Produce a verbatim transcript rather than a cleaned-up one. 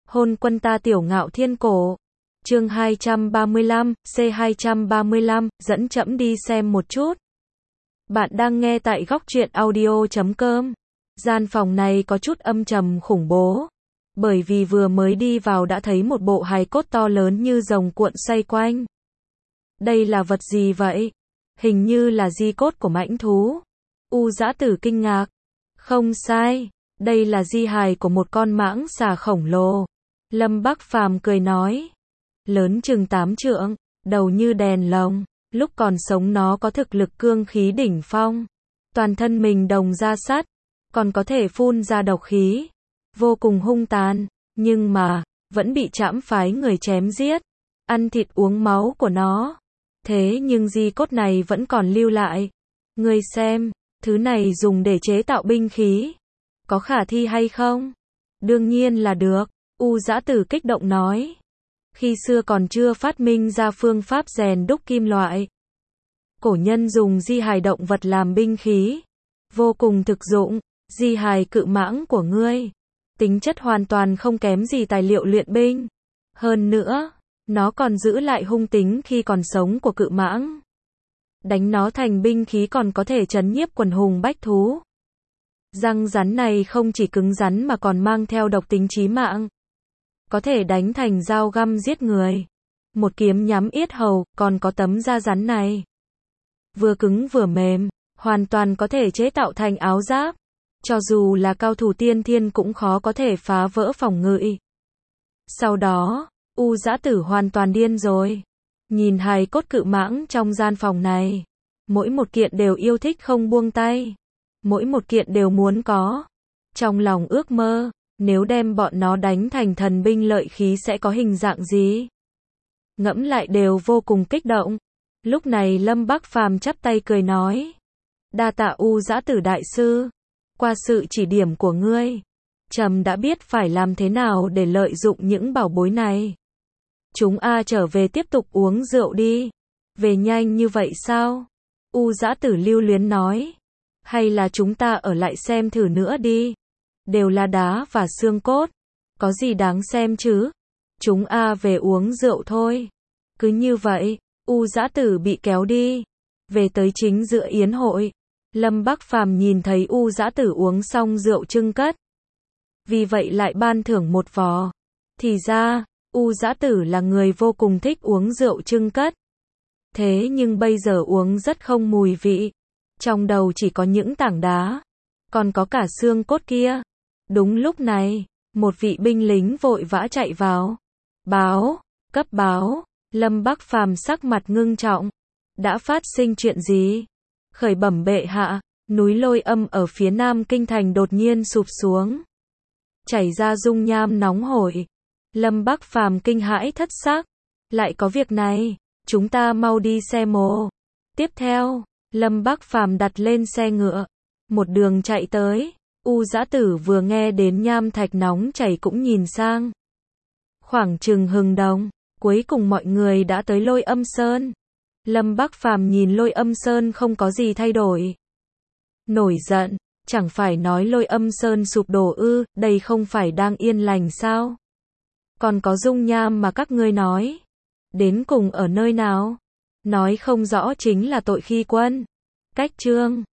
Hôn quân ta tiểu ngạo thiên cổ. Chương hai trăm ba mươi lăm, C hai trăm ba mươi lăm, dẫn trẫm đi xem một chút. Bạn đang nghe tại góc truyện audio chấm com. Gian phòng này có chút âm trầm khủng bố. Bởi vì vừa mới đi vào đã thấy một bộ hài cốt to lớn như rồng cuộn xoay quanh. Đây là vật gì vậy? Hình như là di cốt của mãnh thú. U Dã Tử kinh ngạc. Không sai, đây là di hài của một con mãng xà khổng lồ. Lâm Bắc Phàm cười nói. Lớn chừng tám trượng, đầu như đèn lồng, lúc còn sống nó có thực lực cương khí đỉnh phong. Toàn thân mình đồng da sắt, còn có thể phun ra độc khí. Vô cùng hung tàn, nhưng mà, vẫn bị trảm phái người chém giết. Ăn thịt uống máu của nó. Thế nhưng di cốt này vẫn còn lưu lại. Ngươi xem, thứ này dùng để chế tạo binh khí. Có khả thi hay không? Đương nhiên là được, U Dã Tử kích động nói. Khi xưa còn chưa phát minh ra phương pháp rèn đúc kim loại. Cổ nhân dùng di hài động vật làm binh khí. Vô cùng thực dụng, di hài cự mãng của ngươi. Tính chất hoàn toàn không kém gì tài liệu luyện binh. Hơn nữa, nó còn giữ lại hung tính khi còn sống của cự mãng. Đánh nó thành binh khí còn có thể trấn nhiếp quần hùng bách thú. Răng rắn này không chỉ cứng rắn mà còn mang theo độc tính chí mạng. Có thể đánh thành dao găm giết người. Một kiếm nhắm yết hầu, còn có tấm da rắn này. Vừa cứng vừa mềm, hoàn toàn có thể chế tạo thành áo giáp. Cho dù là cao thủ tiên thiên cũng khó có thể phá vỡ phòng ngự. Sau đó, U Dã Tử hoàn toàn điên rồi. Nhìn hài cốt cự mãng trong gian phòng này. Mỗi một kiện đều yêu thích không buông tay. Mỗi một kiện đều muốn có. Trong lòng ước mơ, nếu đem bọn nó đánh thành thần binh lợi khí sẽ có hình dạng gì? Ngẫm lại đều vô cùng kích động. Lúc này Lâm Bắc Phàm chắp tay cười nói. Đa tạ U Dã Tử đại sư. Qua sự chỉ điểm của ngươi, trẫm đã biết phải làm thế nào để lợi dụng những bảo bối này. Chúng a trở về tiếp tục uống rượu đi. Về nhanh như vậy sao? U Dã Tử lưu luyến nói. Hay là chúng ta ở lại xem thử nữa đi. Đều là đá và xương cốt. Có gì đáng xem chứ? Chúng a về uống rượu thôi. Cứ như vậy, U Dã Tử bị kéo đi. Về tới chính giữa yến hội. Lâm Bắc Phàm nhìn thấy U Dã Tử uống xong rượu trưng cất. Vì vậy lại ban thưởng một vò. Thì ra, U Dã Tử là người vô cùng thích uống rượu trưng cất. Thế nhưng bây giờ uống rất không mùi vị. Trong đầu chỉ có những tảng đá. Còn có cả xương cốt kia. Đúng lúc này, một vị binh lính vội vã chạy vào. Báo, cấp báo. Lâm Bắc Phàm sắc mặt ngưng trọng. Đã phát sinh chuyện gì? Khởi bẩm bệ hạ, núi Lôi Âm ở phía nam kinh thành đột nhiên sụp xuống. Chảy ra dung nham nóng hổi. Lâm Bắc Phàm kinh hãi thất sắc. Lại có việc này, chúng ta mau đi xe mồ. Tiếp theo, Lâm Bắc Phàm đặt lên xe ngựa. Một đường chạy tới, U Dã Tử vừa nghe đến nham thạch nóng chảy cũng nhìn sang. Khoảng chừng hừng đông, cuối cùng mọi người đã tới Lôi Âm Sơn. Lâm Bắc Phàm nhìn Lôi Âm Sơn không có gì thay đổi. Nổi giận, chẳng phải nói Lôi Âm Sơn sụp đổ ư, đây không phải đang yên lành sao? Còn có dung nham mà các ngươi nói. Đến cùng ở nơi nào? Nói không rõ chính là tội khi quân. Cách chương